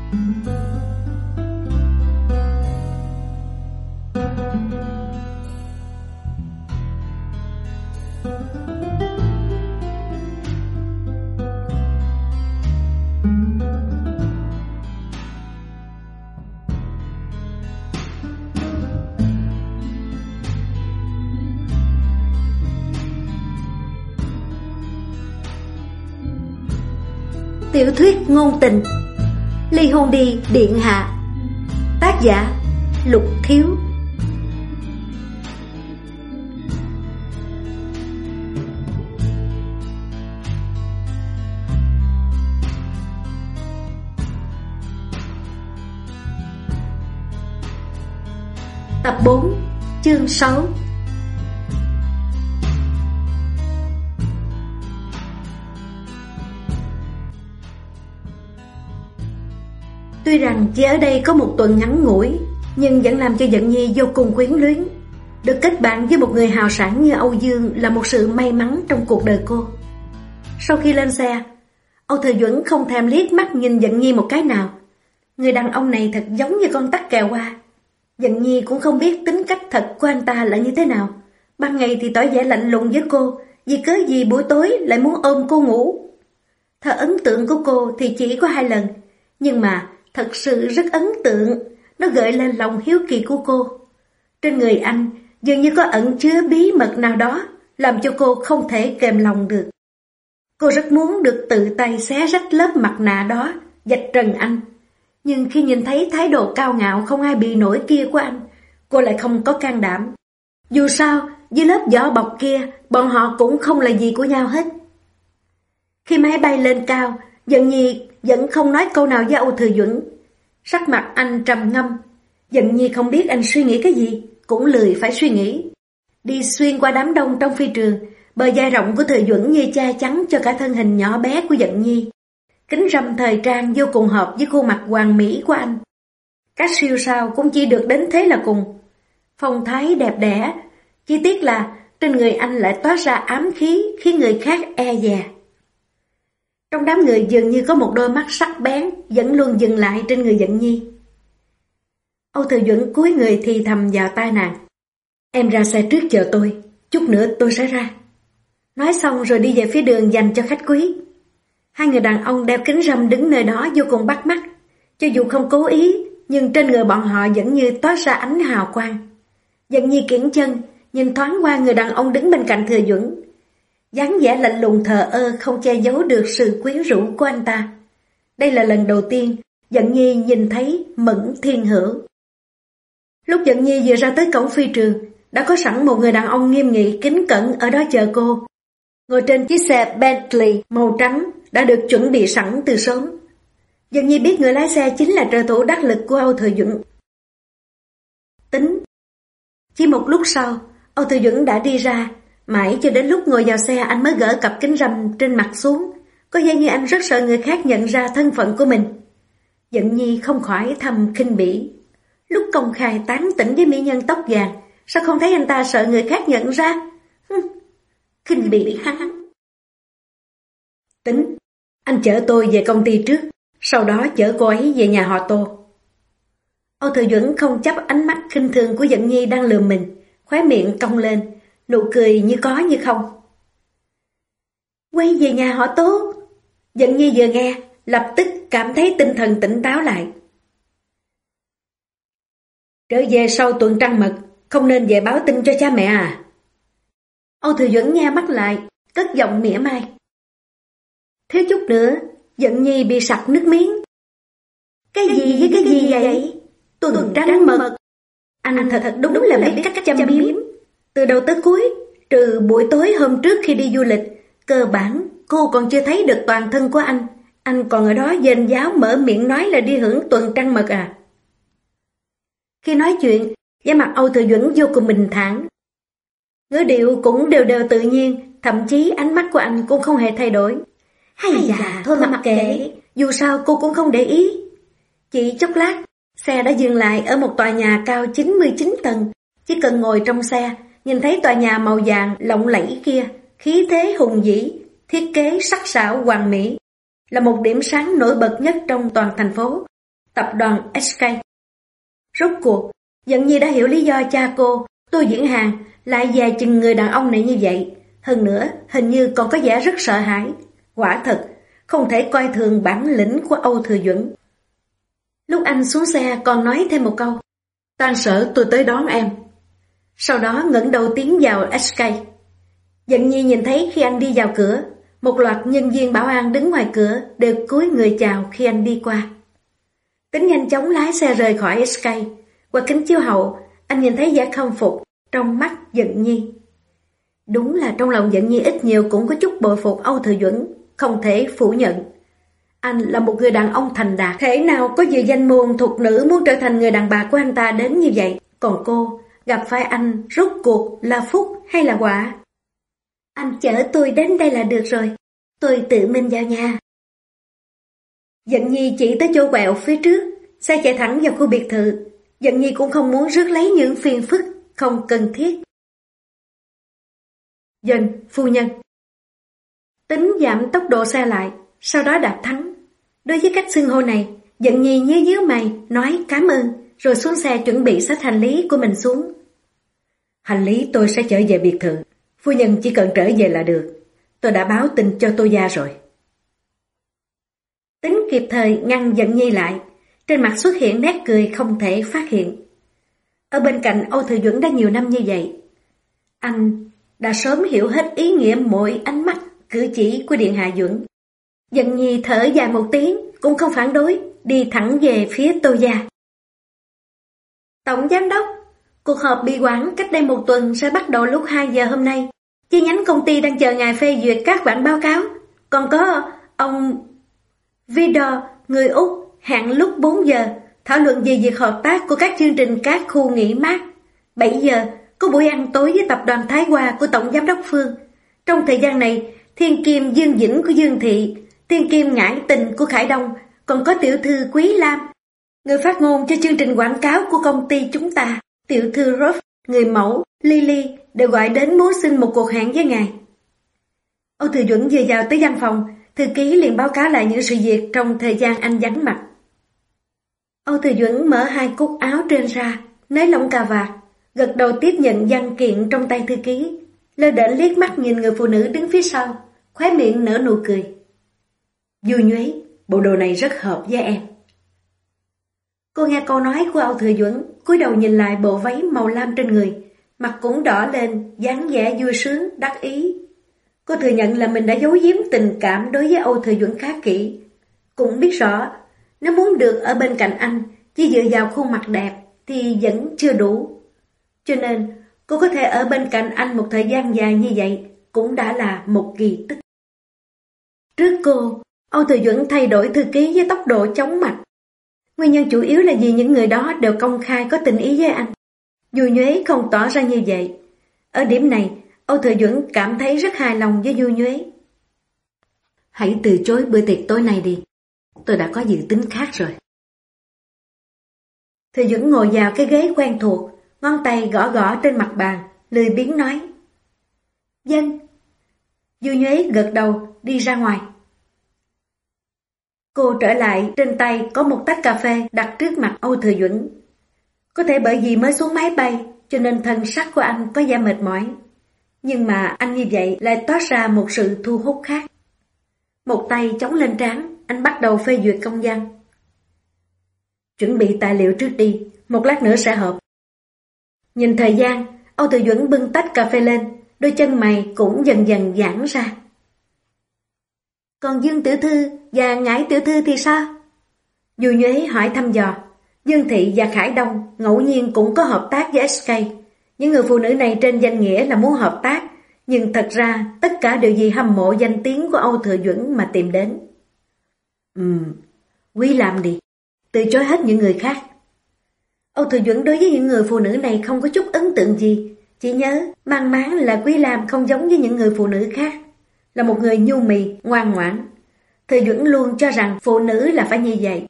Tiểu thuyết ngôn tình Ly hôn đi điện hạ. Tác giả Lục Thiếu. Tập 4, chương 6. Tuy rằng chỉ ở đây có một tuần ngắn ngủi, nhưng vẫn làm cho Dận Nhi vô cùng quyến luyến. Được kết bạn với một người hào sảng như Âu Dương là một sự may mắn trong cuộc đời cô. Sau khi lên xe, Âu Thừa Duẩn không thèm liếc mắt nhìn Dận Nhi một cái nào. Người đàn ông này thật giống như con tắc kè hoa. Dận Nhi cũng không biết tính cách thật của anh ta là như thế nào. Ban ngày thì tỏ vẻ lạnh lùng với cô, vì cớ gì buổi tối lại muốn ôm cô ngủ. Theo ấn tượng của cô thì chỉ có 2 lần, nhưng mà thật sự rất ấn tượng, nó gợi lên lòng hiếu kỳ của cô. Trên người anh dường như có ẩn chứa bí mật nào đó, làm cho cô không thể kềm lòng được. Cô rất muốn được tự tay xé rách lớp mặt nạ đó, vạch trần anh. Nhưng khi nhìn thấy thái độ cao ngạo không ai bị nổi kia của anh, cô lại không có can đảm. Dù sao, dưới lớp vỏ bọc kia, bọn họ cũng không là gì của nhau hết. Khi máy bay lên cao, Dận Nhi vẫn không nói câu nào với Âu Thừa Duẩn. Sắc mặt anh trầm ngâm. Dận Nhi không biết anh suy nghĩ cái gì, cũng lười phải suy nghĩ. Đi xuyên qua đám đông trong phi trường, bờ vai rộng của Thừa Duẩn như che chắn cho cả thân hình nhỏ bé của Dận Nhi. Kính râm thời trang vô cùng hợp với khuôn mặt hoàn mỹ của anh. Các siêu sao cũng chỉ được đến thế là cùng. Phong thái đẹp đẽ, chi tiết là trên người anh lại toát ra ám khí khiến người khác e dè. Trong đám người dường như có một đôi mắt sắc bén vẫn luôn dừng lại trên người Dận Nhi. Âu Thừa Duẩn cúi người thì thầm vào tai nàng. Em ra xe trước chờ tôi, chút nữa tôi sẽ ra. Nói xong rồi đi về phía đường dành cho khách quý. 2 người đàn ông đeo kính râm đứng nơi đó vô cùng bắt mắt. Cho dù không cố ý, nhưng trên người bọn họ vẫn như toát ra ánh hào quang. Dận Nhi kiễng chân, nhìn thoáng qua người đàn ông đứng bên cạnh Thừa Duẩn. Dáng vẻ lạnh lùng thờ ơ không che giấu được sự quyến rũ của anh ta. Đây là lần đầu tiên Dận Nhi nhìn thấy Mẫn Thiên Hữu. Lúc Dận Nhi vừa ra tới cổng phi trường, đã có sẵn một người đàn ông nghiêm nghị kính cẩn ở đó chờ cô. Ngồi trên chiếc xe Bentley màu trắng đã được chuẩn bị sẵn từ sớm. Dận Nhi biết người lái xe chính là trợ thủ đắc lực của Âu Thừa Duẩn, Tính. Chỉ một lúc sau, Âu Thừa Duẩn đã đi ra. Mãi cho đến lúc ngồi vào xe anh mới gỡ cặp kính râm trên mặt xuống. Có vẻ như anh rất sợ người khác nhận ra thân phận của mình. Dận Nhi không khỏi thầm khinh bỉ. Lúc công khai tán tỉnh với mỹ nhân tóc vàng, sao không thấy anh ta sợ người khác nhận ra? Khinh bỉ hắn. Tính, anh chở tôi về công ty trước, sau đó chở cô ấy về nhà họ Tô. Âu Thừa Duẩn không chấp ánh mắt khinh thường của Dận Nhi đang lườm mình, khóe miệng cong lên, nụ cười như có như không. Quay về nhà họ Tô. Dận Nhi vừa nghe, lập tức cảm thấy tinh thần tỉnh táo lại. Trở về sau tuần trăng mật, không nên về báo tin cho cha mẹ à? Âu Thừa Duẩn nghe mắt lại, cất giọng mỉa mai. Thiếu chút nữa, Dận Nhi bị sặc nước miếng. Cái gì với cái gì vậy? Tuần trăng mật. Anh thật đúng là biết cách châm biếm. Từ đầu tới cuối, trừ buổi tối hôm trước khi đi du lịch, cơ bản cô còn chưa thấy được toàn thân của anh. Anh còn ở đó dên dáo mở miệng nói là đi hưởng tuần trăng mật à? Khi nói chuyện, vẻ mặt Âu Thừa Duẩn vô cùng bình thản. Ngữ điệu cũng đều đều tự nhiên, thậm chí ánh mắt của anh cũng không hề thay đổi. Hay dạ, thôi mặc kệ, dù sao cô cũng không để ý. Chỉ chốc lát, xe đã dừng lại ở một tòa nhà cao 99 tầng. Chỉ cần ngồi trong xe, nhìn thấy tòa nhà màu vàng lộng lẫy kia, khí thế hùng vĩ, thiết kế sắc sảo hoàn mỹ, là một điểm sáng nổi bật nhất trong toàn thành phố. tập đoàn SK. Rốt cuộc, Dận Nhi đã hiểu lý do cha cô, Tô Diễn Hàn, lại dè chừng người đàn ông này như vậy. Hơn nữa, hình như còn có vẻ rất sợ hãi. Quả thật, không thể coi thường bản lĩnh của Âu Thừa Duẩn. Lúc anh xuống xe còn nói thêm một câu: "Tan sở tôi tới đón em." Sau đó ngẩng đầu tiến vào SK. Dận Nhi nhìn thấy khi anh đi vào cửa, một loạt nhân viên bảo an đứng ngoài cửa đều cúi người chào khi anh đi qua. Tính nhanh chóng lái xe rời khỏi SK. Qua kính chiếu hậu, anh nhìn thấy vẻ khâm phục trong mắt Dận Nhi. Đúng là trong lòng Dận Nhi ít nhiều cũng có chút bội phục Âu Thừa Duẩn, không thể phủ nhận. Anh là một người đàn ông thành đạt, thể nào có vừa danh môn thuộc nữ muốn trở thành người đàn bà của anh ta đến như vậy. Còn cô, gặp phải anh rốt cuộc là phúc hay là quả? Anh chở tôi đến đây là được rồi, tôi tự mình vào nhà. Dận Nhi chỉ tới chỗ quẹo phía trước, xe chạy thẳng vào khu biệt thự. Dận Nhi cũng không muốn rước lấy những phiền phức không cần thiết. Dân, phu nhân. Tính giảm tốc độ xe lại, sau đó đạp thắng. Đối với cách xưng hô này, Dận Nhi nhíu mày, nói cảm ơn, rồi xuống xe chuẩn bị xách hành lý của mình xuống. Hành lý tôi sẽ chở về biệt thự, phu nhân chỉ cần trở về là được. Tôi đã báo tin cho Tô gia rồi. Tính kịp thời ngăn Dận Nhi lại, trên mặt xuất hiện nét cười không thể phát hiện. Ở bên cạnh Âu Thừa Duẩn đã nhiều năm như vậy, anh đã sớm hiểu hết ý nghĩa mỗi ánh mắt, cử chỉ của Điện Hạ Duẩn. Dận Nhi thở dài một tiếng, cũng không phản đối, đi thẳng về phía Tô gia. Tổng giám đốc, cuộc họp bị hoãn cách đây một tuần sẽ bắt đầu lúc 2 giờ hôm nay. Chi nhánh công ty đang chờ ngài phê duyệt các bản báo cáo. Còn có ông Vidor, người Úc, hẹn lúc 4 giờ, thảo luận về việc hợp tác của các chương trình các khu nghỉ mát. 7 giờ, có buổi ăn tối với tập đoàn Thái Hoa của Tổng Giám đốc Phương. Trong thời gian này, thiên kim Dương Dĩnh của Dương Thị, thiên kim Ngải Tình của Khải Đông, còn có tiểu thư Quý Lam, người phát ngôn cho chương trình quảng cáo của công ty chúng ta, tiểu thư Ruff, người mẫu, Lily, đều gọi đến muốn xin một cuộc hẹn với ngài. Âu Thừa Duẩn vừa vào tới văn phòng, thư ký liền báo cáo lại những sự việc trong thời gian anh vắng mặt. Âu Thừa Duẩn mở 2 cúc áo trên ra, nới lỏng cà vạt, gật đầu tiếp nhận văn kiện trong tay thư ký, lơ đễnh liếc mắt nhìn người phụ nữ đứng phía sau, khóe miệng nở nụ cười. Du Nhuế, bộ đồ này rất hợp với em. Cô nghe câu nói của Âu Thừa Duẩn, cúi đầu nhìn lại bộ váy màu lam trên người, mặt cũng đỏ lên, dáng vẻ vui sướng, đắc ý. Cô thừa nhận là mình đã giấu giếm tình cảm đối với Âu Thừa Duẩn khá kỹ. Cũng biết rõ, nếu muốn được ở bên cạnh anh, chỉ dựa vào khuôn mặt đẹp thì vẫn chưa đủ. Cho nên, cô có thể ở bên cạnh anh một thời gian dài như vậy cũng đã là một kỳ tích. Trước cô, Âu Thừa Duẩn thay đổi thư ký với tốc độ chóng mặt. Nguyên nhân chủ yếu là vì những người đó đều công khai có tình ý với anh. Du Nhuế không tỏ ra như vậy. Ở điểm này, Âu Thừa Duẩn cảm thấy rất hài lòng với Du Nhuế. Hãy từ chối bữa tiệc tối nay đi. Tôi đã có dự tính khác rồi. Thừa Duẩn ngồi vào cái ghế quen thuộc, ngón tay gõ gõ trên mặt bàn, lười biếng nói. Vâng. Du Nhuế gật đầu đi ra ngoài. Cô trở lại, trên tay có một tách cà phê đặt trước mặt Âu Thừa Duẩn. Có thể bởi vì mới xuống máy bay, cho nên thân sắc của anh có vẻ mệt mỏi. Nhưng mà anh như vậy lại toát ra một sự thu hút khác. Một tay chống lên trán, anh bắt đầu phê duyệt công văn. Chuẩn bị tài liệu trước đi, một lát nữa sẽ họp. Nhìn thời gian, Âu Thừa Duẩn bưng tách cà phê lên, đôi chân mày cũng dần dần giãn ra. Còn Dương tiểu thư và Ngải tiểu thư thì sao? Du Nhuế hỏi thăm dò. Dương Thị và Khải Đông ngẫu nhiên cũng có hợp tác với SK. Những người phụ nữ này trên danh nghĩa là muốn hợp tác, nhưng thật ra tất cả đều vì hâm mộ danh tiếng của Âu Thừa Duẩn mà tìm đến. Quý Lam đi, từ chối hết những người khác. Âu Thừa Duẩn đối với những người phụ nữ này không có chút ấn tượng gì, chỉ nhớ mang máng là Quý Lam không giống với những người phụ nữ khác, là một người nhu mì, ngoan ngoãn. Thừa Duẩn luôn cho rằng phụ nữ là phải như vậy.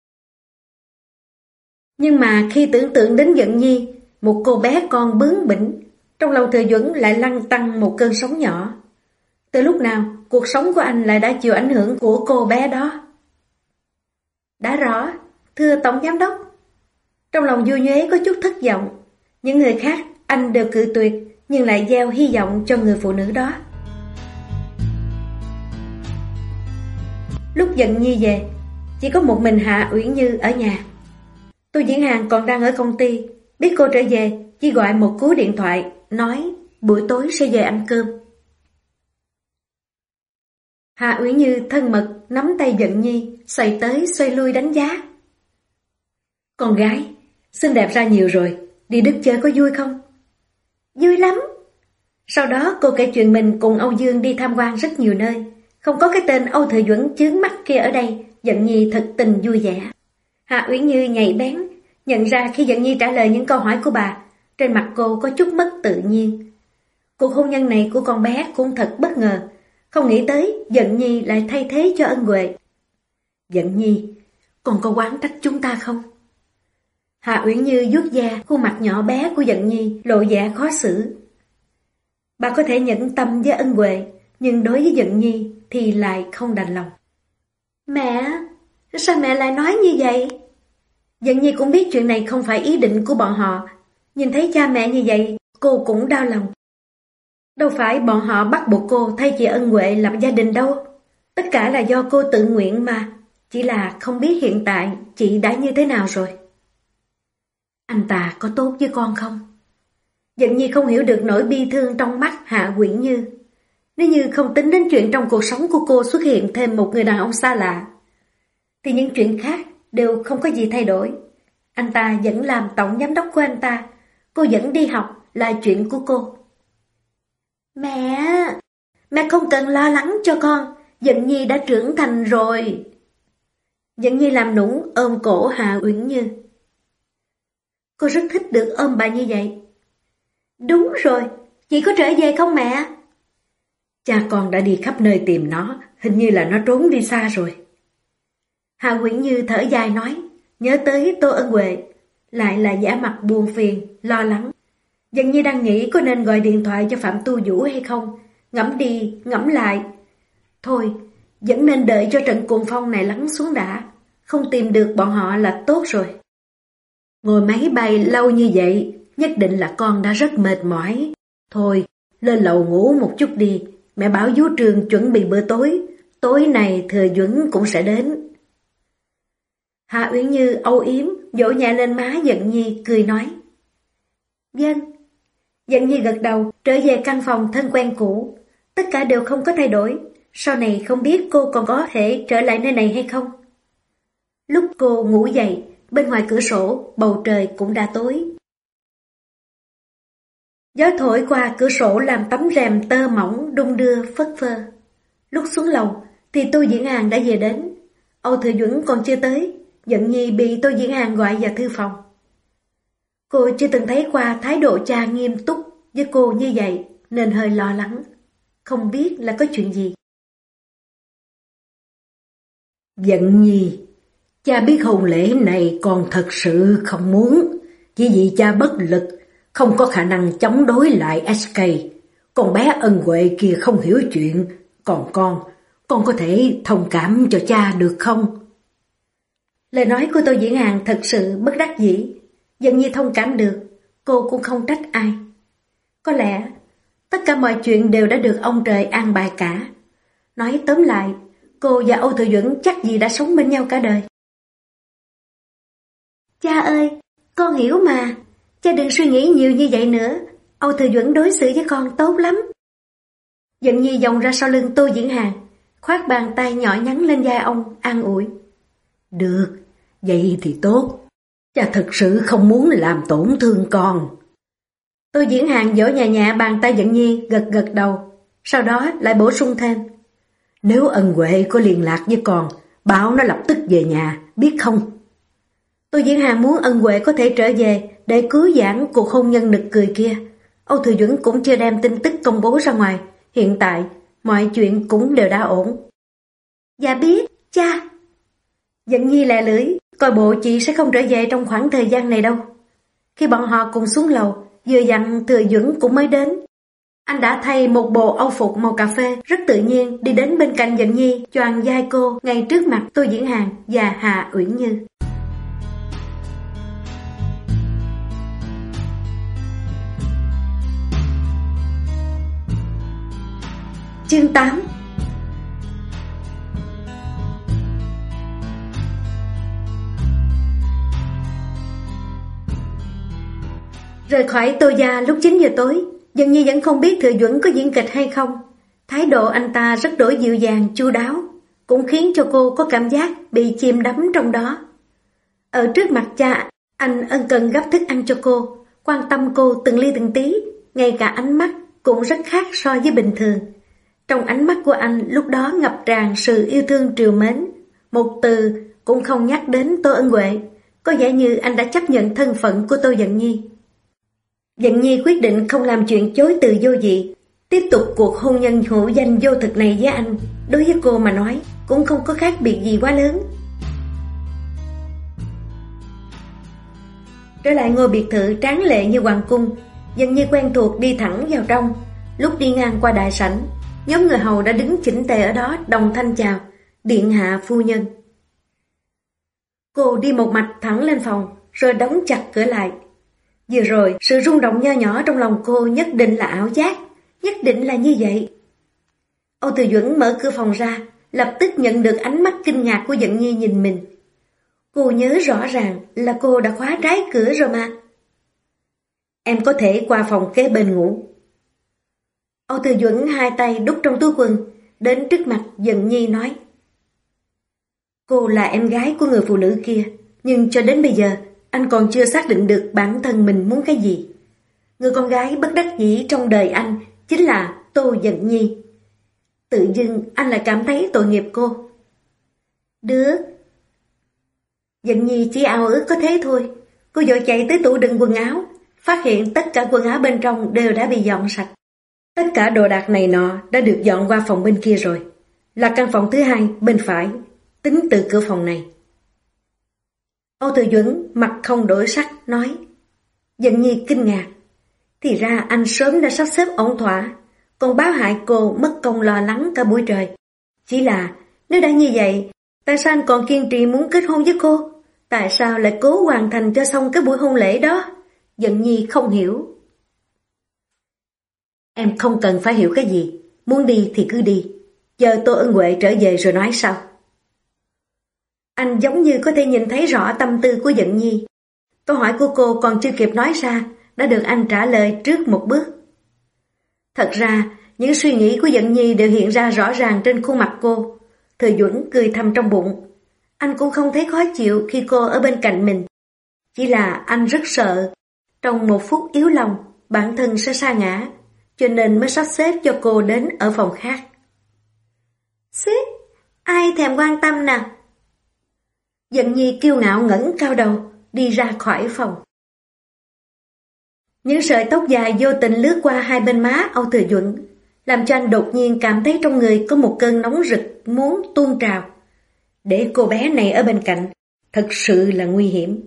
Nhưng mà khi tưởng tượng đến Dận Nhi, một cô bé con bướng bỉnh, trong lòng Thừa Duẩn lại lăn tăn một cơn sóng nhỏ. Từ lúc nào cuộc sống của anh lại đã chịu ảnh hưởng của cô bé đó? Đã rõ, Thưa Tổng Giám đốc. Trong lòng vua Nhuế có chút thất vọng. Những người khác anh đều cự tuyệt, nhưng lại gieo hy vọng cho người phụ nữ đó. Lúc Dận Nhi về, chỉ có một mình Hạ Uyển Như ở nhà. Tô Diễn Hàn còn đang ở công ty, biết cô trở về, chỉ gọi một cú điện thoại, nói buổi tối sẽ về ăn cơm. Hạ Uyển Như thân mật nắm tay Dận Nhi, xoay tới xoay lui đánh giá. Con gái, xinh đẹp ra nhiều rồi, đi Đức chơi có vui không? Vui lắm. Sau đó cô kể chuyện mình cùng Âu Dương đi tham quan rất nhiều nơi. Không có cái tên Âu Thừa Duẩn chướng mắt kia ở đây, Dận Nhi thật tình vui vẻ. Hạ Uyển Như nhạy bén, nhận ra khi Dận Nhi trả lời những câu hỏi của bà, trên mặt cô có chút mất tự nhiên. Cuộc hôn nhân này của con bé cũng thật bất ngờ, không nghĩ tới Dận Nhi lại thay thế cho Ân Huệ. Dận Nhi, còn có oán trách chúng ta không? Hạ Uyển Như vuốt da khuôn mặt nhỏ bé của Dận Nhi, lộ vẻ khó xử. Bà có thể nhẫn tâm với Ân Huệ, nhưng đối với Dận Nhi thì lại không đành lòng. Mẹ, sao mẹ lại nói như vậy? Dận Nhi cũng biết chuyện này không phải ý định của bọn họ, nhìn thấy cha mẹ như vậy, cô cũng đau lòng. Đâu phải bọn họ bắt buộc cô thay chị Ân Huệ lập gia đình đâu. Tất cả là do cô tự nguyện mà, chỉ là không biết hiện tại chị đã như thế nào rồi. Anh ta có tốt với con không? Dận Nhi không hiểu được nỗi bi thương trong mắt Hạ Uyển Như. Nếu như không tính đến chuyện trong cuộc sống của cô xuất hiện thêm một người đàn ông xa lạ, thì những chuyện khác đều không có gì thay đổi. Anh ta vẫn làm tổng giám đốc của anh ta, cô vẫn đi học là chuyện của cô. Mẹ không cần lo lắng cho con, Dận Nhi đã trưởng thành rồi. Dận Nhi làm nũng ôm cổ Hạ Uyển Như. Cô rất thích được ôm bà như vậy. Đúng rồi, chị có trở về không mẹ? Cha con đã đi khắp nơi tìm nó, hình như là nó trốn đi xa rồi. Hạ Uyển Như thở dài nói, nhớ tới Tô Ân Huệ, lại là vẻ mặt buồn phiền, lo lắng. Dận Nhi đang nghĩ có nên gọi điện thoại cho Phạm Tu Vũ hay không, ngẫm đi, ngẫm lại. Thôi, vẫn nên đợi cho trận cuồng phong này lắng xuống đã, không tìm được bọn họ là tốt rồi. Ngồi máy bay lâu như vậy, nhất định là con đã rất mệt mỏi. Thôi, lên lầu ngủ một chút đi, mẹ bảo vú Trường chuẩn bị bữa tối, tối này Thừa Duẩn cũng sẽ đến. Hạ Uyển Như âu yếm, vỗ nhẹ lên má Dận Nhi, cười nói. Vâng. Dận Nhi gật đầu, trở về căn phòng thân quen cũ. Tất cả đều không có thay đổi, sau này không biết cô còn có thể trở lại nơi này hay không. Lúc cô ngủ dậy, bên ngoài cửa sổ, bầu trời cũng đã tối. Gió thổi qua cửa sổ làm tấm rèm tơ mỏng đung đưa phất phơ. Lúc xuống lầu thì Tô Diễn Hàn đã về đến. Âu Thừa Duẩn còn chưa tới, Dận Nhi bị Tô Diễn Hàn gọi vào thư phòng. Cô chưa từng thấy qua thái độ cha nghiêm túc với cô như vậy nên hơi lo lắng, không biết là có chuyện gì. Dận Nhi, cha biết hôn lễ này con thật sự không muốn, chỉ vì cha bất lực, không có khả năng chống đối lại SK. Con bé Ân Huệ kia không hiểu chuyện, còn con có thể thông cảm cho cha được không? Lời nói của Tô Diễn Hàn thật sự bất đắc dĩ. Dận Nhi thông cảm được, cô cũng không trách ai. Có lẽ tất cả mọi chuyện đều đã được ông trời an bài cả. Nói tóm lại, cô và Âu Thừa Duẩn chắc gì đã sống bên nhau cả đời. Cha ơi, con hiểu mà. Cha đừng suy nghĩ nhiều như vậy nữa. Âu Thừa Duẩn đối xử với con tốt lắm. Dận Nhi vòng ra sau lưng Tô Diễn Hàn, khoác bàn tay nhỏ nhắn lên vai ông, an ủi. Được, vậy thì tốt. Cha thật sự không muốn làm tổn thương con. Tô Diễn Hàn vỗ nhẹ nhẹ bàn tay Dận Nhi, gật gật đầu. Sau đó lại bổ sung thêm. Nếu Ân Huệ có liên lạc với con, bảo nó lập tức về nhà, biết không? Tô Diễn Hàn muốn Ân Huệ có thể trở về để cứu vãn cuộc hôn nhân nực cười kia. Âu Thừa Duẩn cũng chưa đem tin tức công bố ra ngoài. Hiện tại, mọi chuyện cũng đều đã ổn. Dạ biết, cha. Dận Nhi lè lưỡi, coi bộ chị sẽ không trở về trong khoảng thời gian này đâu. Khi bọn họ cùng xuống lầu, vừa dặn Thừa Duẩn cũng mới đến. Anh đã thay một bộ âu phục màu cà phê, rất tự nhiên đi đến bên cạnh Dận Nhi, choàng vai cô ngay trước mặt Tô Diễn Hàn và Hạ Uyển Như. Chương 8. Rời khỏi Tô Gia lúc 9 giờ tối, Dần Nhi vẫn không biết Thừa Duẩn có diễn kịch hay không. Thái độ anh ta rất đổi dịu dàng, chu đáo, cũng khiến cho cô có cảm giác bị chìm đắm trong đó. Ở trước mặt cha, anh ân cần gắp thức ăn cho cô, quan tâm cô từng ly từng tí, ngay cả ánh mắt cũng rất khác so với bình thường. Trong ánh mắt của anh lúc đó ngập tràn sự yêu thương trìu mến, một từ cũng không nhắc đến Tô Ân Huệ, có vẻ như anh đã chấp nhận thân phận của Tô Dận Nhi. Dận Nhi quyết định không làm chuyện chối từ vô vị, tiếp tục cuộc hôn nhân hữu danh vô thực này với anh. Đối với cô mà nói cũng không có khác biệt gì quá lớn. Trở lại ngôi biệt thự tráng lệ như hoàng cung, Dận Nhi quen thuộc đi thẳng vào trong. Lúc đi ngang qua đại sảnh, nhóm người hầu đã đứng chỉnh tề ở đó đồng thanh chào: "Điện hạ phu nhân." Cô đi một mạch thẳng lên phòng, rồi đóng chặt cửa lại. Vừa rồi, sự rung động nho nhỏ trong lòng cô nhất định là ảo giác, nhất định là như vậy. Âu Từ Duẩn mở cửa phòng ra, lập tức nhận được ánh mắt kinh ngạc của Dận Nhi nhìn mình. Cô nhớ rõ ràng là cô đã khóa trái cửa rồi mà. "Em có thể qua phòng kế bên ngủ." Âu Từ Duẩn hai tay đút trong túi quần, đến trước mặt Dận Nhi nói: "Cô là em gái của người phụ nữ kia, nhưng cho đến bây giờ anh còn chưa xác định được bản thân mình muốn cái gì. Người con gái bất đắc dĩ trong đời anh chính là Tô Dận Nhi. Tự dưng anh lại cảm thấy tội nghiệp cô." "Được." Dận Nhi chỉ ao ước có thế thôi. Cô vội chạy tới tủ đựng quần áo, phát hiện tất cả quần áo bên trong đều đã bị dọn sạch. Tất cả đồ đạc này nọ đã được dọn qua phòng bên kia rồi, là căn phòng thứ hai bên phải, tính từ cửa phòng này. Âu Từ Duẩn mặt không đổi sắc nói. Dận Nhi kinh ngạc. Thì ra anh sớm đã sắp xếp ổn thỏa, còn báo hại cô mất công lo lắng cả buổi trời. Chỉ là nếu đã như vậy, tại sao anh còn kiên trì muốn kết hôn với cô? Tại sao lại cố hoàn thành cho xong cái buổi hôn lễ đó? Dận Nhi không hiểu. "Em không cần phải hiểu cái gì, muốn đi thì cứ đi. Chờ Tô Ân Huệ trở về rồi nói sau." Anh giống như có thể nhìn thấy rõ tâm tư của Dận Nhi. Câu hỏi của cô còn chưa kịp nói ra, đã được anh trả lời trước một bước. Thật ra, những suy nghĩ của Dận Nhi đều hiện ra rõ ràng trên khuôn mặt cô. Thừa Duẩn cười thầm trong bụng. Anh cũng không thấy khó chịu khi cô ở bên cạnh mình. Chỉ là anh rất sợ, trong một phút yếu lòng, bản thân sẽ sa ngã, cho nên mới sắp xếp cho cô đến ở phòng khác. "Xích, ai thèm quan tâm nè." Dận Nhi kiêu ngạo ngẩng cao đầu, đi ra khỏi phòng. Những sợi tóc dài vô tình lướt qua hai bên má Âu Thừa Duẩn, làm cho anh đột nhiên cảm thấy trong người có một cơn nóng rực muốn tuôn trào. Để cô bé này ở bên cạnh, thật sự là nguy hiểm.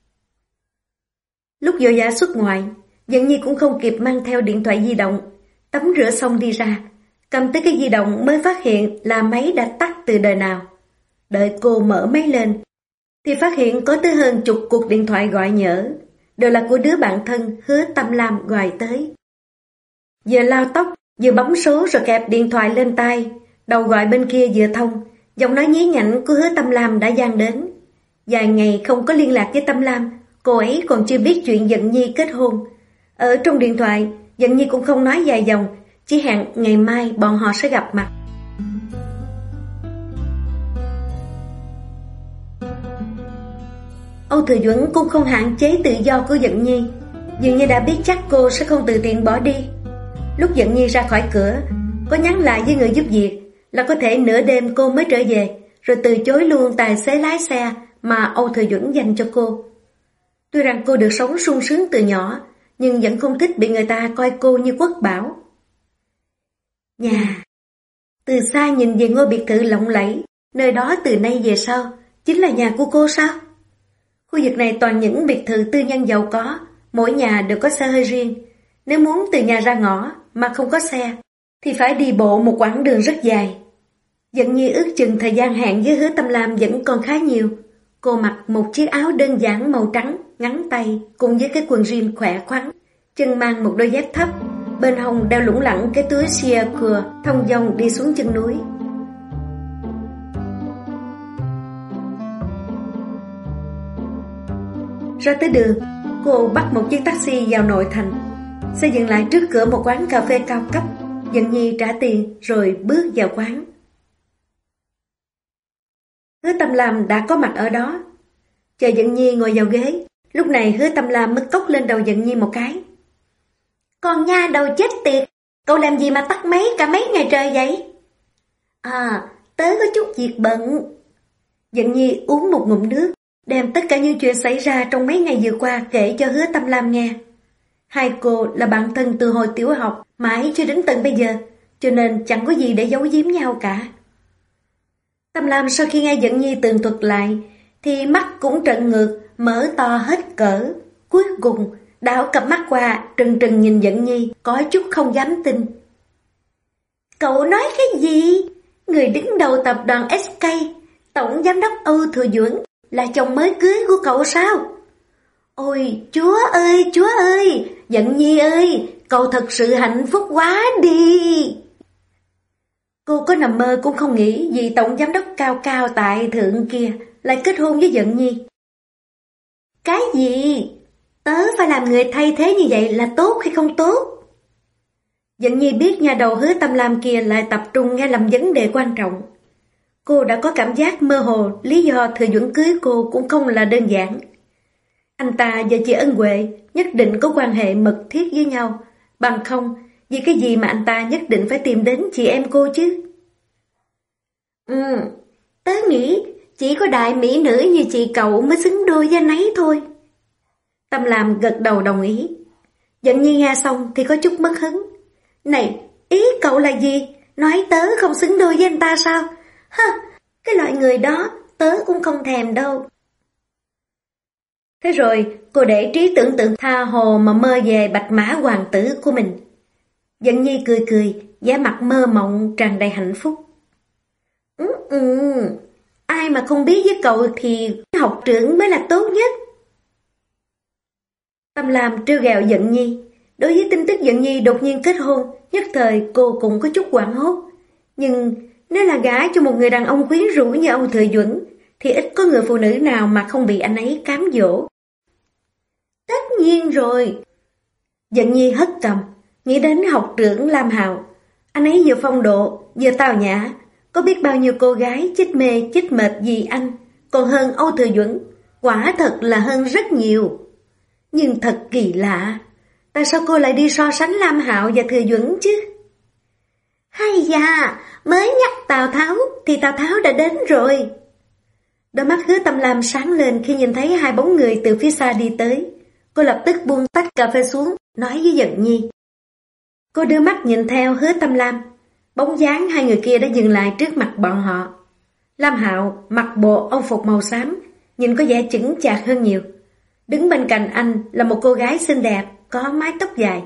Lúc vội vã xuất ngoại, Dận Nhi cũng không kịp mang theo điện thoại di động. Tắm rửa xong đi ra, cầm tới cái di động mới phát hiện là máy đã tắt từ đời nào. Đợi cô mở máy lên, thì phát hiện có tới hơn chục cuộc điện thoại gọi nhỡ, đều là của đứa bạn thân Hứa Tâm Lam gọi tới. Vừa lau tóc, vừa bấm số rồi kẹp điện thoại lên tai, đầu gọi bên kia vừa thông, giọng nói nhí nhảnh của Hứa Tâm Lam đã vang đến. Vài ngày không có liên lạc với Tâm Lam, cô ấy còn chưa biết chuyện Dận Nhi kết hôn. Ở trong điện thoại, Dận Nhi cũng không nói dài dòng, chỉ hẹn ngày mai bọn họ sẽ gặp mặt. Âu Thừa Duẩn cũng không hạn chế tự do của Dận Nhi, dường như đã biết chắc cô sẽ không tự tiện bỏ đi. Lúc Dận Nhi ra khỏi cửa, có nhắn lại với người giúp việc là có thể nửa đêm cô mới trở về, rồi từ chối luôn tài xế lái xe mà Âu Thừa Duẩn dành cho cô. Tuy rằng cô được sống sung sướng từ nhỏ, nhưng vẫn không thích bị người ta coi cô như quốc bảo. Nhà. Từ xa nhìn về ngôi biệt thự lộng lẫy, nơi đó từ nay về sau chính là nhà của cô sao? Khu vực này toàn những biệt thự tư nhân giàu có, mỗi nhà đều có xe hơi riêng. Nếu muốn từ nhà ra ngõ mà không có xe, thì phải đi bộ một quãng đường rất dài. Dận Nhi ước chừng thời gian hẹn với Hứa Tâm Lam vẫn còn khá nhiều. Cô mặc một chiếc áo đơn giản màu trắng, ngắn tay, cùng với cái quần jean khỏe khoắn, chân mang một đôi dép thấp, bên hông đeo lủng lẳng cái túi Siakur, thong dong đi xuống chân núi. Ra tới đường, cô bắt một chiếc taxi vào nội thành. Xe dừng lại trước cửa một quán cà phê cao cấp. Dận Nhi trả tiền rồi bước vào quán. Hứa Tâm Lam đã có mặt ở đó. Chờ Dận Nhi ngồi vào ghế, lúc này Hứa Tâm Lam mới cốc lên đầu Dận Nhi một cái. Con nha đầu chết tiệt, cậu làm gì mà tắt máy cả mấy ngày trời vậy? Tớ có chút việc bận. Dận Nhi uống một ngụm nước, đem tất cả những chuyện xảy ra trong mấy ngày vừa qua kể cho Hứa Tâm Lam nghe. Hai cô là bạn thân từ hồi tiểu học mãi cho đến tận bây giờ, cho nên chẳng có gì để giấu giếm nhau cả. Tâm Lam sau khi nghe Dận Nhi tường thuật lại, thì mắt cũng trợn ngược, mở to hết cỡ. Cuối cùng, đảo cặp mắt qua, trừng trừng nhìn Dận Nhi, có chút không dám tin. Cậu nói cái gì? Người đứng đầu tập đoàn SK, tổng giám đốc Âu Thừa Duẩn, là chồng mới cưới của cậu sao? Ôi, chúa ơi, Dận Nhi ơi, cậu thật sự hạnh phúc quá đi. Cô có nằm mơ cũng không nghĩ vì tổng giám đốc cao cao tại thượng kia lại kết hôn với Dận Nhi. Cái gì? Tớ phải làm người thay thế như vậy là tốt hay không tốt? Dận Nhi biết nhà đầu Hứa Tâm Lam kia lại tập trung nghe làm vấn đề quan trọng. Cô đã có cảm giác mơ hồ lý do Thừa Duẩn cưới cô cũng không là đơn giản. Anh ta và chị Ân Huệ nhất định có quan hệ mật thiết với nhau, bằng không vì cái gì mà anh ta nhất định phải tìm đến chị em cô chứ? Tớ nghĩ chỉ có đại mỹ nữ như chị cậu mới xứng đôi với anh ấy thôi. Tâm Lam gật đầu đồng ý. Dận Nhi nghe xong thì có chút mất hứng. Này, ý cậu là gì? Nói tớ không xứng đôi với anh ta sao? Cái loại người đó tớ cũng không thèm đâu. Thế rồi cô để trí tưởng tượng tha hồ mà mơ về bạch mã hoàng tử của mình. Dận Nhi cười cười, vẻ mặt mơ mộng tràn đầy hạnh phúc. Ai mà không biết với cậu thì học trưởng mới là tốt nhất. Tâm Lam trêu ghẹo Dận Nhi. Đối với tin tức Dận Nhi đột nhiên kết hôn, nhất thời cô cũng có chút hoảng hốt. Nhưng nếu là gả cho một người đàn ông quyến rũ như ông Thừa Duẩn, thì ít có người phụ nữ nào mà không bị anh ấy cám dỗ. Tất nhiên rồi. Dận Nhi hất cầm, nghĩ đến học trưởng Lam Hạo. Anh ấy vừa phong độ, vừa tao nhã, có biết bao nhiêu cô gái chết mê chết mệt vì anh, còn hơn Âu Thừa Duẩn, quả thật là hơn rất nhiều. Nhưng thật kỳ lạ, tại sao cô lại đi so sánh Lam Hạo và Thừa Duẩn chứ? Hay da, mới nhắc Tào Tháo thì Tào Tháo đã đến rồi. Đôi mắt Hứa Tâm Lam sáng lên khi nhìn thấy hai bóng người từ phía xa đi tới. Cô lập tức buông tách cà phê xuống, nói với Dận Nhi. Cô đưa mắt nhìn theo Hứa Tâm Lam. Bóng dáng hai người kia đã dừng lại trước mặt bọn họ. Lam Hạo mặc bộ âu phục màu xám, nhìn có vẻ chững chạc hơn nhiều. Đứng bên cạnh anh là một cô gái xinh đẹp, có mái tóc dài.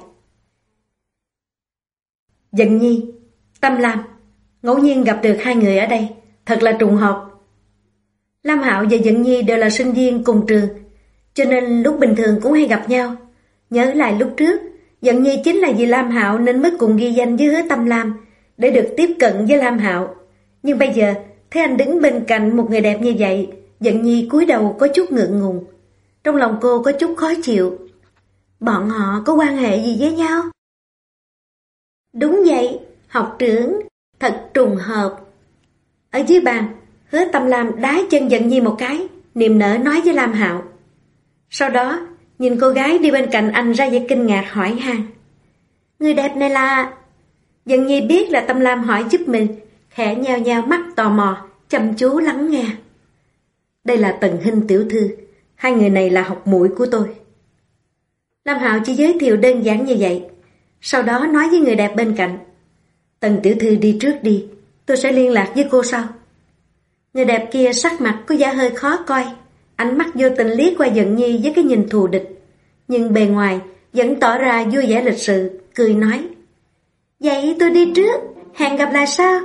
Dận Nhi, Tâm Lam, ngẫu nhiên gặp được hai người ở đây, thật là trùng hợp. Lam Hạo và Dận Nhi đều là sinh viên cùng trường, cho nên lúc bình thường cũng hay gặp nhau. Nhớ lại lúc trước, Dận Nhi chính là vì Lam Hạo nên mới cùng ghi danh với Hứa Tâm Lam để được tiếp cận với Lam Hạo. Nhưng bây giờ, thấy anh đứng bên cạnh một người đẹp như vậy, Dận Nhi cúi đầu có chút ngượng ngùng. Trong lòng cô có chút khó chịu. Bọn họ có quan hệ gì với nhau? Đúng vậy, học trưởng, thật trùng hợp. Ở dưới bàn, Hứa Tâm Lam đá chân Dận Nhi một cái, niềm nở nói với Lam Hạo. Sau đó, nhìn cô gái đi bên cạnh anh ra vẻ kinh ngạc hỏi han. Người đẹp này là... Dận Nhi biết là Tâm Lam hỏi giúp mình, khẽ nheo nheo mắt tò mò, chăm chú lắng nghe. Đây là Tần Hinh tiểu thư, hai người này là học muội của tôi. Lam Hạo chỉ giới thiệu đơn giản như vậy, sau đó nói với người đẹp bên cạnh. Tần tiểu thư đi trước đi, tôi sẽ liên lạc với cô sau. Người đẹp kia sắc mặt có vẻ hơi khó coi, ánh mắt vô tình liếc qua Dận Nhi với cái nhìn thù địch, nhưng bề ngoài vẫn tỏ ra vui vẻ lịch sự, cười nói. Vậy tôi đi trước, hẹn gặp lại sau.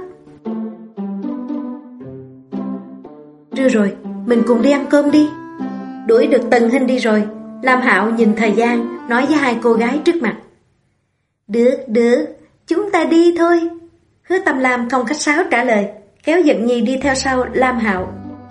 Trưa rồi, mình cùng đi ăn cơm đi. Đuổi được Tần Hinh đi rồi, Lam Hạo nhìn thời gian, nói với hai cô gái trước mặt. Được, chúng ta đi thôi. Hứa Tâm Lam không khách sáo trả lời, kéo Dận Nhi đi theo sau Lam Hạo.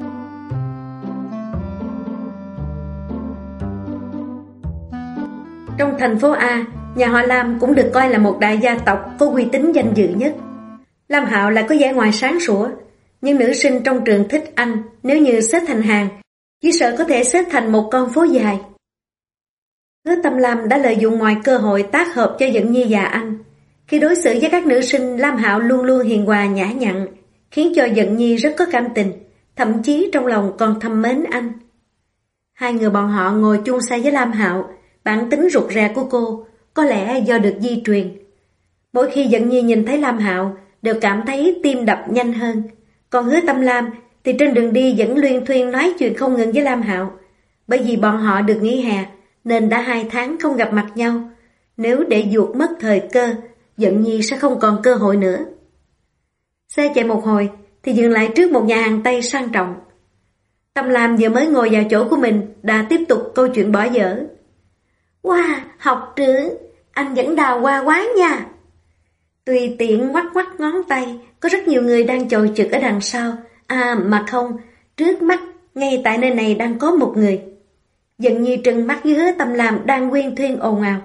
Trong thành phố A, nhà họ Lam cũng được coi là một đại gia tộc có uy tín danh dự nhất. Lam Hạo lại có vẻ ngoài sáng sủa, nhưng nữ sinh trong trường thích anh nếu như xếp thành hàng, chỉ sợ có thể xếp thành một con phố dài. Hứa Tâm Lam đã lợi dụng mọi cơ hội tác hợp cho Dận Nhi và anh. Khi đối xử với các nữ sinh, Lam Hạo luôn luôn hiền hòa nhã nhặn, khiến cho Dận Nhi rất có cảm tình, thậm chí trong lòng còn thầm mến anh. Hai người bọn họ ngồi chung xe với Lam Hạo, bản tính rụt rè của cô, có lẽ do được di truyền. Mỗi khi Dận Nhi nhìn thấy Lam Hạo, đều cảm thấy tim đập nhanh hơn. Còn Hứa Tâm Lam thì trên đường đi vẫn luyên thuyên nói chuyện không ngừng với Lam Hạo. Bởi vì bọn họ được nghỉ hè, nên đã 2 tháng không gặp mặt nhau. Nếu để vuột mất thời cơ, Dận Nhi sẽ không còn cơ hội nữa. Xe chạy một hồi thì dừng lại trước một nhà hàng Tây sang trọng. Tâm Lam vừa mới ngồi vào chỗ của mình đã tiếp tục câu chuyện bỏ dở. Wow, học trưởng, anh vẫn đào hoa quá nha. Tùy tiện ngoắc ngoắc ngón tay, có rất nhiều người đang chồi chực ở đằng sau. À mà không, trước mắt, ngay tại nơi này đang có một người. Dận Nhi trừng mắt với Hứa Tâm Lam đang uyên thuyên ồn ào.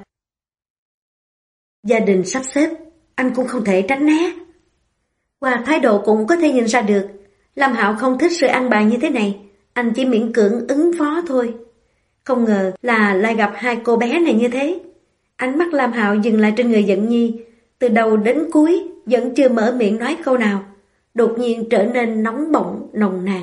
Gia đình sắp xếp, anh cũng không thể tránh né. Qua thái độ cũng có thể nhìn ra được, Lam Hạo không thích sự ăn bài như thế này, anh chỉ miễn cưỡng ứng phó thôi. Không ngờ là lại gặp hai cô bé này như thế. Ánh mắt Lam Hạo dừng lại trên người Dận Nhi, từ đầu đến cuối vẫn chưa mở miệng nói câu nào, đột nhiên trở nên nóng bỏng nồng nàn.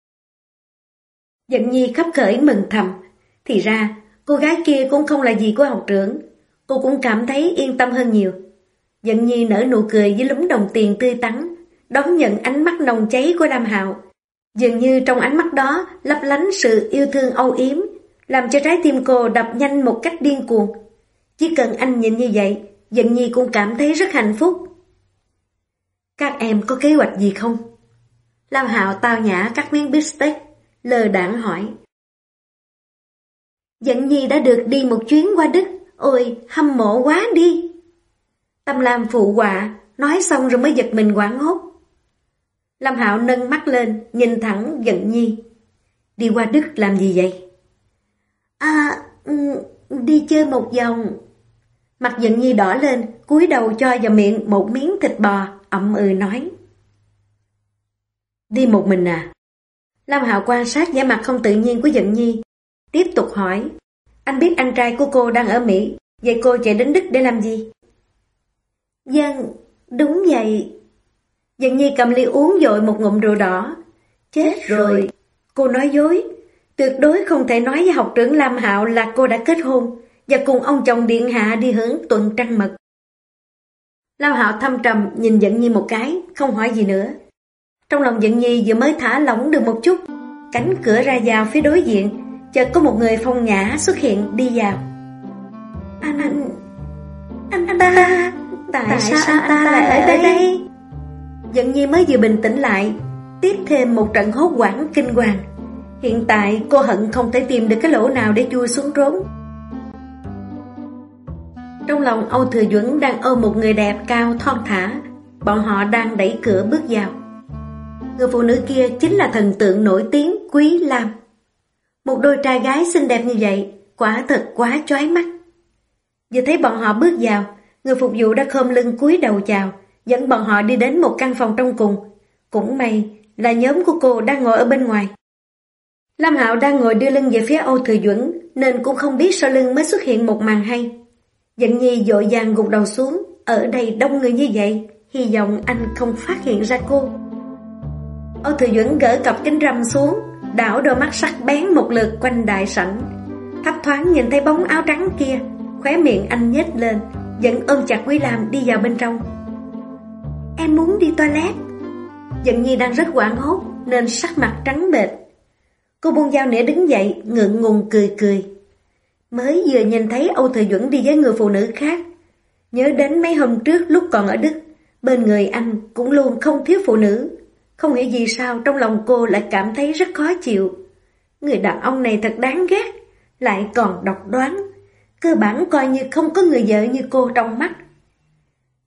Dận Nhi khấp khởi mừng thầm, thì ra cô gái kia cũng không là gì của học trưởng, cô cũng cảm thấy yên tâm hơn nhiều. Dận Nhi nở nụ cười với lúm đồng tiền tươi tắn, đón nhận ánh mắt nồng cháy của Lam Hạo. Dường như trong ánh mắt đó lấp lánh sự yêu thương âu yếm, làm cho trái tim cô đập nhanh một cách điên cuồng. Chỉ cần anh nhìn như vậy, Dận Nhi cũng cảm thấy rất hạnh phúc. Các em có kế hoạch gì không? Lam Hạo tao nhã cắt miếng bít tết, lơ đãng hỏi. Dận Nhi đã được đi một chuyến qua Đức, ôi hâm mộ quá đi. Tâm Lam phụ họa, nói xong rồi mới giật mình hoảng hốt. Lam Hạo nâng mắt lên, nhìn thẳng Dận Nhi. Đi qua Đức làm gì vậy? Đi chơi một vòng. Mặt Dận Nhi đỏ lên, cúi đầu cho vào miệng một miếng thịt bò, ậm ừ nói. Đi một mình à? Lam Hạo quan sát vẻ mặt không tự nhiên của Dận Nhi, tiếp tục hỏi. Anh biết anh trai của cô đang ở Mỹ, vậy cô chạy đến Đức để làm gì? Vâng, đúng vậy. Dận Nhi cầm ly uống dội một ngụm rượu đỏ. Chết rồi, cô nói dối. Tuyệt đối không thể nói với học trưởng Lam Hạo là cô đã kết hôn và cùng ông chồng điện hạ đi hưởng tuần trăng mật. Lam Hạo thâm trầm nhìn Dận Nhi một cái, không hỏi gì nữa. Trong lòng Dận Nhi vừa mới thả lỏng được một chút, cánh cửa ra vào phía đối diện, chợt có một người phong nhã xuất hiện đi vào. Anh ta, tại sao anh ta lại ở đây? Dận Nhi mới vừa bình tĩnh lại, tiếp thêm một trận hốt hoảng kinh hoàng. Hiện tại cô hận không thể tìm được cái lỗ nào để chui xuống trốn. Trong lòng Âu Thừa Duẩn đang ôm một người đẹp cao thon thả. Bọn họ đang đẩy cửa bước vào. Người phụ nữ kia chính là thần tượng nổi tiếng Quý Lam. Một đôi trai gái xinh đẹp như vậy, quả thật quá chói mắt. Vừa thấy bọn họ bước vào, người phục vụ đã khom lưng cúi đầu chào, dẫn bọn họ đi đến một căn phòng trong cùng. Cũng may là nhóm của cô đang ngồi ở bên ngoài. Lam Hạo đang ngồi đưa lưng về phía Âu Thừa Duẩn, nên cũng không biết sau lưng mới xuất hiện một màn hay. Dận Nhi vội vàng gục đầu xuống, ở đây đông người như vậy, hy vọng anh không phát hiện ra cô. Âu Thừa Duẩn gỡ cặp kính râm xuống, đảo đôi mắt sắc bén một lượt quanh đại sảnh. Thấp thoáng nhìn thấy bóng áo trắng kia, khóe miệng anh nhếch lên, vẫn ôm chặt Quý Lam đi vào bên trong. Em muốn đi toilet. Dận Nhi đang rất hoảng hốt nên sắc mặt trắng bệch. Cô buông dao nĩa đứng dậy, ngượng ngùng cười cười. Mới vừa nhìn thấy Âu Thừa Duẩn đi với người phụ nữ khác, nhớ đến mấy hôm trước lúc còn ở Đức, bên người anh cũng luôn không thiếu phụ nữ. Không hiểu gì sao trong lòng cô lại cảm thấy rất khó chịu. Người đàn ông này thật đáng ghét, lại còn độc đoán. Cơ bản coi như không có người vợ như cô trong mắt,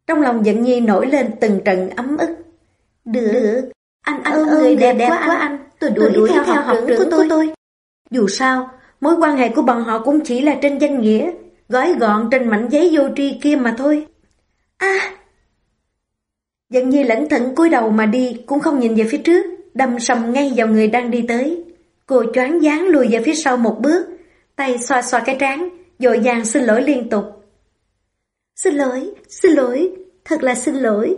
Trong lòng Dận Nhi nổi lên từng trận ấm ức. Được, anh ơn người đẹp quá anh. Tôi đuổi theo học trưởng của tôi. Dù sao, mối quan hệ của bọn họ cũng chỉ là trên danh nghĩa, gói gọn trên mảnh giấy vô tri kia mà thôi. Dận Nhi lững thững cúi đầu mà đi, cũng không nhìn về phía trước, đâm sầm ngay vào người đang đi tới. Cô choáng váng lùi về phía sau một bước, tay xoa xoa cái trán, vội vàng xin lỗi liên tục. Xin lỗi, thật là xin lỗi.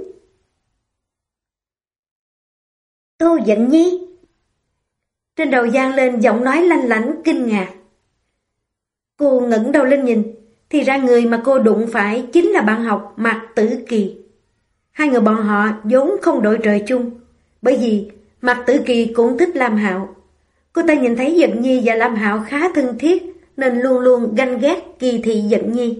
Tô Dận Nhi. Trên đầu vang lên giọng nói lanh lảnh kinh ngạc. Cô ngẩng đầu lên nhìn, thì ra người mà cô đụng phải chính là bạn học Mạc Tử Kỳ. Hai người bọn họ vốn không đội trời chung, bởi vì Mạc Tử Kỳ cũng thích Lam Hạo. Cô ta nhìn thấy Dận Nhi và Lam Hạo khá thân thiết, nên luôn luôn ganh ghét kỳ thị Dận Nhi.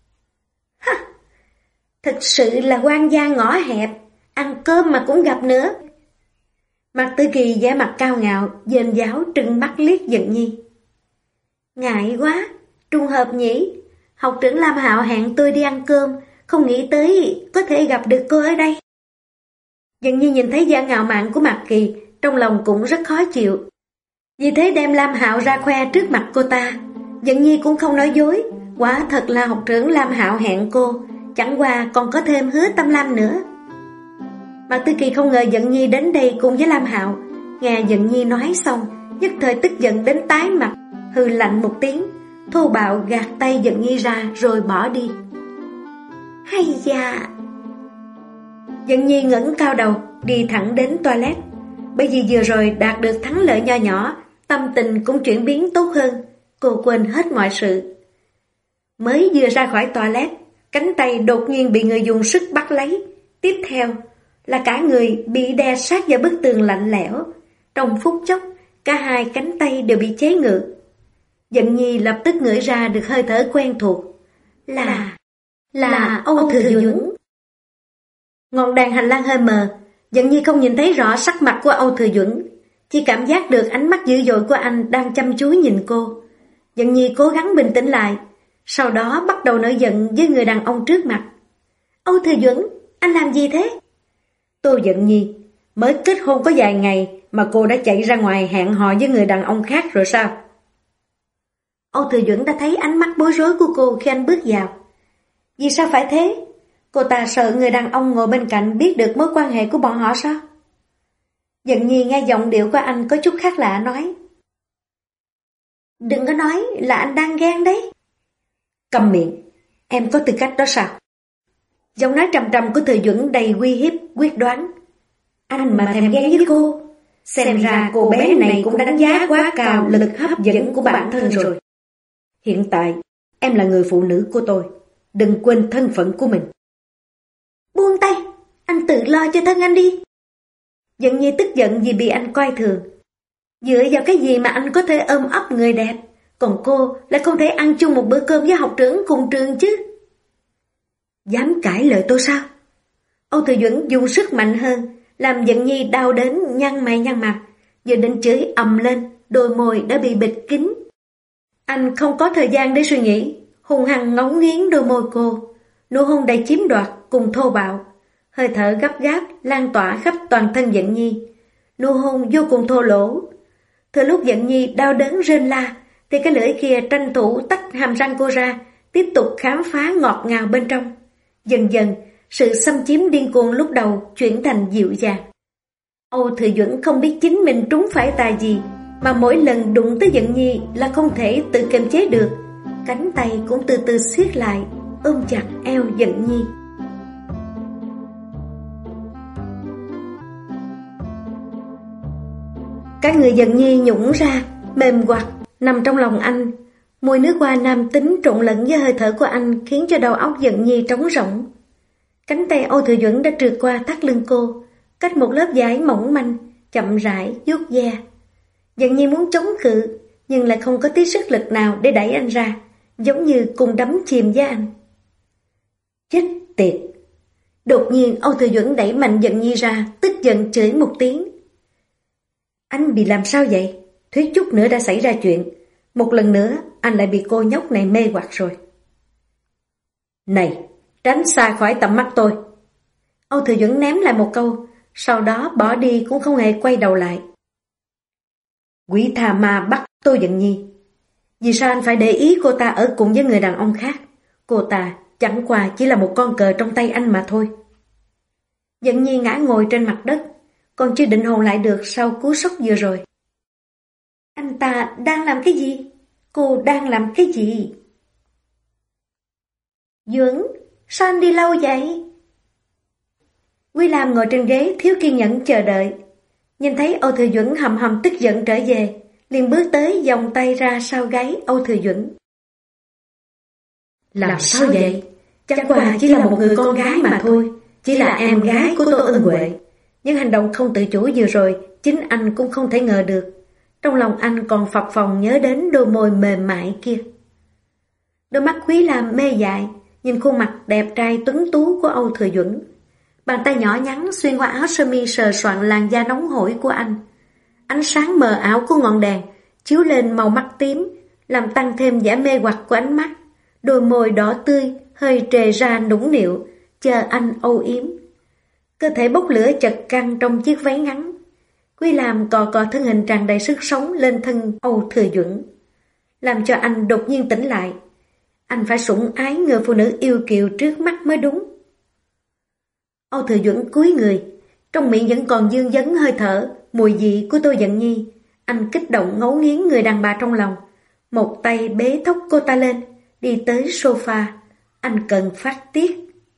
Thật sự là quan gia ngõ hẹp, ăn cơm mà cũng gặp nữa. Mạc Tử Kỳ vẻ mặt cao ngạo, dên dáo trừng mắt liếc Dận Nhi. Ngại quá, trùng hợp nhỉ. Học trưởng Lam Hạo hẹn tôi đi ăn cơm, không nghĩ tới có thể gặp được cô ở đây. Dận Nhi nhìn thấy vẻ ngạo mạn của Mạc Kỳ, trong lòng cũng rất khó chịu. Vì thế đem Lam Hạo ra khoe trước mặt cô ta. Dận Nhi cũng không nói dối, quả thật là học trưởng Lam Hạo hẹn cô, chẳng qua còn có thêm Hứa Tâm Lam nữa. Mạc Tử Kỳ không ngờ Dận Nhi đến đây cùng với Lam Hạo. Nghe Dận Nhi nói xong, nhất thời tức giận đến tái mặt, hừ lạnh một tiếng, thô bạo gạt tay Dận Nhi ra rồi bỏ đi. Hay da! Dận Nhi ngẩng cao đầu, đi thẳng đến toilet. Bởi vì vừa rồi đạt được thắng lợi nho nhỏ, tâm tình cũng chuyển biến tốt hơn, cô quên hết mọi sự. Mới vừa ra khỏi toilet, cánh tay đột nhiên bị người dùng sức bắt lấy. Tiếp theo là cả người bị đè sát vào bức tường lạnh lẽo. Trong phút chốc, cả hai cánh tay đều bị chế ngự. Dận Nhi lập tức ngửi ra được hơi thở quen thuộc. Là Âu Thừa Duẩn. Ngọn đèn hành lang hơi mờ, Dận Nhi không nhìn thấy rõ sắc mặt của Âu Thừa Duẩn, chỉ cảm giác được ánh mắt dữ dội của anh đang chăm chú nhìn cô. Dận Nhi cố gắng bình tĩnh lại, sau đó bắt đầu nổi giận với người đàn ông trước mặt. Âu Thừa Duẩn, anh làm gì thế? Tô Dận Nhi, mới kết hôn có vài ngày mà cô đã chạy ra ngoài hẹn hò với người đàn ông khác rồi sao? Âu Thừa Duẩn đã thấy ánh mắt bối rối của cô khi anh bước vào. Vì sao phải thế? Cô ta sợ người đàn ông ngồi bên cạnh biết được mối quan hệ của bọn họ sao? Dận Nhi nghe giọng điệu của anh có chút khác lạ nói. Đừng có nói là anh đang ghen đấy. Câm miệng, em có tư cách đó sao? Giọng nói trầm trầm của Thừa Duẩn đầy uy hiếp, quyết đoán. Anh mà thèm ghen với cô, xem ra cô bé này cũng đánh giá quá cao lực hấp dẫn của bản thân rồi. Hiện tại, em là người phụ nữ của tôi, đừng quên thân phận của mình. Buông tay, anh tự lo cho thân anh đi. Dận Nhi tức giận vì bị anh coi thường. Dựa vào cái gì mà anh có thể ôm ấp người đẹp, còn cô lại không thể ăn chung một bữa cơm với học trưởng cùng trường chứ? Dám cãi lời tôi sao? Âu Thừa Duẩn dùng sức mạnh hơn, làm Dận Nhi đau đến nhăn mày nhăn mặt, vừa định chửi ầm lên, đôi môi đã bị bịt kín. Anh không có thời gian để suy nghĩ, hung hăng ngấu nghiến đôi môi cô, nụ hôn đầy chiếm đoạt cùng thô bạo, hơi thở gấp gáp lan tỏa khắp toàn thân Dận Nhi, nụ hôn vô cùng thô lỗ. Thừa lúc Dận Nhi đau đớn rên la, thì cái lưỡi kia tranh thủ tách hàm răng cô ra, tiếp tục khám phá ngọt ngào bên trong. Dần dần, sự xâm chiếm điên cuồng lúc đầu chuyển thành dịu dàng. Âu Thừa Duẩn không biết chính mình trúng phải tài gì, mà mỗi lần đụng tới Dận Nhi là không thể tự kiềm chế được, cánh tay cũng từ từ siết lại, ôm chặt eo Dận Nhi. Cả người Dận Nhi nhũng ra, mềm quặt, nằm trong lòng anh. Mùi nước hoa nam tính trộn lẫn với hơi thở của anh khiến cho đầu óc Dận Nhi trống rỗng. Cánh tay Âu Thừa Duẩn đã trượt qua thắt lưng cô, cách một lớp vải mỏng manh, chậm rãi vuốt ve. Dận Nhi muốn chống cự, nhưng lại không có tí sức lực nào để đẩy anh ra, giống như cùng đắm chìm với anh. Chết tiệt! Đột nhiên Âu Thừa Duẩn đẩy mạnh Dận Nhi ra, tức giận chửi một tiếng. Anh bị làm sao vậy? Thuyết chút nữa đã xảy ra chuyện. Một lần nữa anh lại bị cô nhóc này mê hoặc rồi. Này, tránh xa khỏi tầm mắt tôi. Âu Thừa Duẩn ném lại một câu, sau đó bỏ đi cũng không hề quay đầu lại. Quỷ tà ma bắt Tô Dận Nhi. Vì sao anh phải để ý cô ta ở cùng với người đàn ông khác? Cô ta chẳng qua chỉ là một con cờ trong tay anh mà thôi. Dận Nhi ngã ngồi trên mặt đất, còn chưa định hồn lại được sau cú sốc vừa rồi. Anh ta đang làm cái gì? Cô đang làm cái gì? Duẩn, sao anh đi lâu vậy? Quy Lam ngồi trên ghế thiếu kiên nhẫn chờ đợi. Nhìn thấy Âu Thừa Duẩn hầm hầm tức giận trở về, liền bước tới vòng tay ra sau gáy Âu Thừa Duẩn. Làm sao vậy? Chẳng qua chỉ là một người con gái mà thôi, chỉ là em gái của Tô Ân Huệ. Nhưng hành động không tự chủ vừa rồi, chính anh cũng không thể ngờ được. Trong lòng anh còn phập phồng nhớ đến đôi môi mềm mại kia. Đôi mắt Quý Lam mê dại, nhìn khuôn mặt đẹp trai tuấn tú của Âu Thừa Duẩn. Bàn tay nhỏ nhắn xuyên qua áo sơ mi sờ soạn làn da nóng hổi của anh. Ánh sáng mờ ảo của ngọn đèn chiếu lên màu mắt tím, làm tăng thêm vẻ mê hoặc của ánh mắt. Đôi môi đỏ tươi hơi trề ra nũng nịu, chờ anh âu yếm. Cơ thể bốc lửa chật căng trong chiếc váy ngắn. Quý Lam cò cò thân hình tràn đầy sức sống lên thân Âu Thừa Duẩn, làm cho anh đột nhiên tỉnh lại. Anh phải sủng ái người phụ nữ yêu kiều trước mắt mới đúng. Âu Thừa Duẩn cúi người, trong miệng vẫn còn vương vấn hơi thở, mùi vị của Tô Dận Nhi. Anh kích động ngấu nghiến người đàn bà trong lòng, một tay bế thốc cô ta lên, đi tới sofa. Anh cần phát tiết.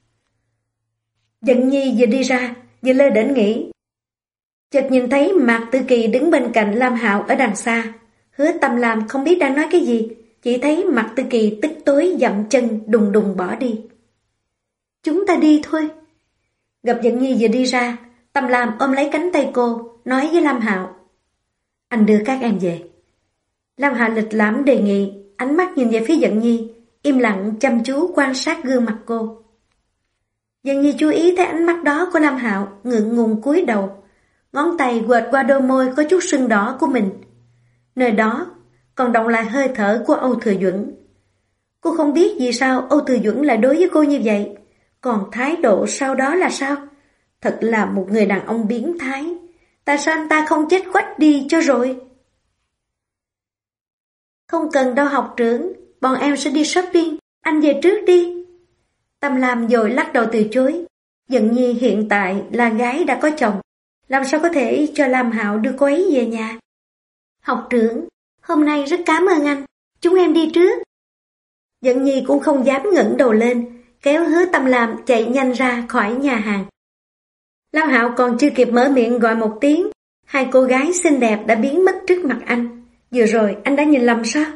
Dận Nhi vừa đi ra, vừa lơ đễnh nghĩ. Chợt nhìn thấy Mạc Tử Kỳ đứng bên cạnh Lam Hạo ở đằng xa. Hứa Tâm Lam không biết đang nói cái gì, chỉ thấy Mạc Tử Kỳ tức tối dậm chân đùng đùng bỏ đi. Chúng ta đi thôi. Gặp Dận Nhi vừa đi ra, Tâm Lam ôm lấy cánh tay cô, nói với Lam Hạo. Anh đưa các em về. Lam Hạo lịch lãm đề nghị, ánh mắt nhìn về phía Dận Nhi, im lặng chăm chú quan sát gương mặt cô. Dận Nhi chú ý thấy ánh mắt đó của Lam Hạo, ngượng ngùng cúi đầu, ngón tay quệt qua đôi môi có chút sưng đỏ của mình. Nơi đó còn động lại hơi thở của Âu Thừa Duẩn. Cô không biết vì sao Âu Thừa Duẩn lại đối với cô như vậy, còn thái độ sau đó là sao? Thật là một người đàn ông biến thái. Tại sao anh ta không chết quách đi cho rồi? Không cần đâu học trưởng, bọn em sẽ đi shopping, anh về trước đi. Tâm Lam rồi lắc đầu từ chối. Dận Nhi hiện tại là gái đã có chồng, làm sao có thể cho Lam Hạo đưa cô ấy về nhà? Học trưởng, hôm nay rất cảm ơn anh, chúng em đi trước. Dận Nhi cũng không dám ngẩng đầu lên, kéo Hứa Tâm Lam chạy nhanh ra khỏi nhà hàng. Lam Hạo còn chưa kịp mở miệng gọi một tiếng, hai cô gái xinh đẹp đã biến mất trước mặt anh. Vừa rồi anh đã nhìn lầm sao?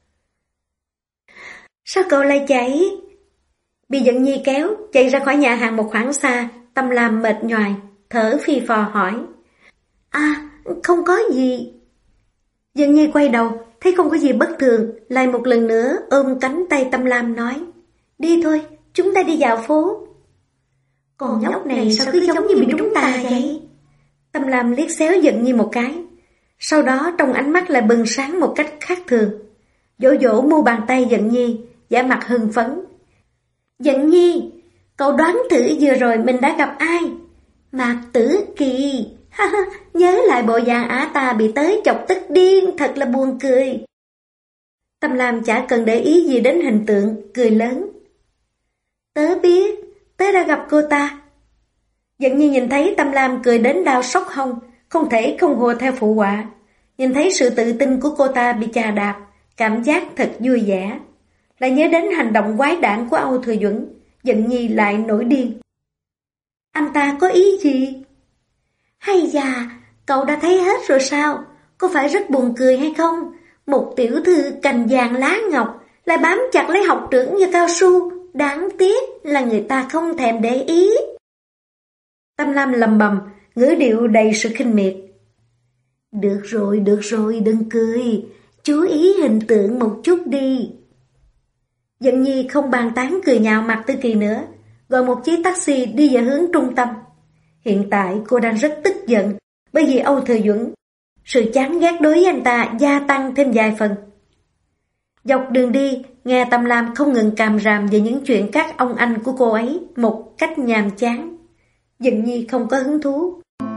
Sao cậu lại chạy? Bị Dận Nhi kéo, chạy ra khỏi nhà hàng một khoảng xa, Tâm Lam mệt nhoài, thở phì phò hỏi. À, không có gì. Dận Nhi quay đầu, thấy không có gì bất thường, lại một lần nữa ôm cánh tay Tâm Lam nói. Đi thôi, chúng ta đi dạo phố. Con nhóc này sao cứ giống như bị chúng ta vậy? Tâm Lam liếc xéo Dận Nhi một cái, sau đó trong ánh mắt lại bừng sáng một cách khác thường. Dỗ dỗ mu bàn tay Dận Nhi, vẻ mặt hưng phấn. Dận Nhi, cậu đoán thử vừa rồi mình đã gặp ai? Mạc Tử Kỳ. Nhớ lại bộ dạng ả ta bị tới chọc tức điên, thật là buồn cười. Tâm Lam chả cần để ý gì đến hình tượng, cười lớn. Tớ biết, tớ đã gặp cô ta. Dận Nhi nhìn thấy Tâm Lam cười đến đau sốc hông, không thể không hùa theo phụ họa. Nhìn thấy sự tự tin của cô ta bị chà đạp, cảm giác thật vui vẻ. Lại nhớ đến hành động quái đản của Âu Thừa Duẩn, Dận Nhi lại nổi điên. Anh ta có ý gì? Hay da, cậu đã thấy hết rồi sao? Có phải rất buồn cười hay không? Một tiểu thư cành vàng lá ngọc lại bám chặt lấy học trưởng như cao su, đáng tiếc là người ta không thèm để ý. Tâm Lam lầm bầm, ngữ điệu đầy sự khinh miệt. Được rồi, đừng cười, chú ý hình tượng một chút đi. Dận Nhi không bàn tán cười nhạo Mạc Tử Kỳ nữa, gọi một chiếc taxi đi về hướng trung tâm. Hiện tại cô đang rất tức giận, bởi vì Âu Thừa Duẩn, sự chán ghét đối với anh ta gia tăng thêm vài phần. Dọc đường đi, nghe Tâm Lam không ngừng càm ràm về những chuyện các ông anh của cô ấy một cách nhàm chán. Dận Nhi không có hứng thú.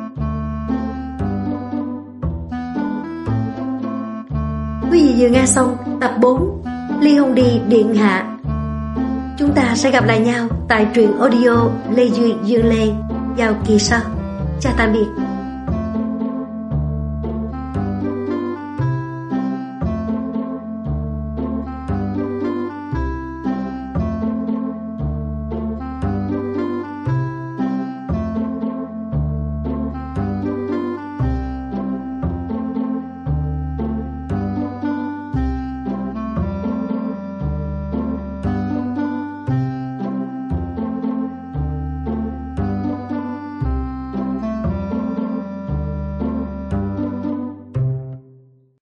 Quý vị vừa nghe xong tập 4 Ly Hôn Đi Điện Hạ. Chúng ta sẽ gặp lại nhau tại truyện audio Lê Duy Dương Lê vào kỳ sau. Chào tạm biệt.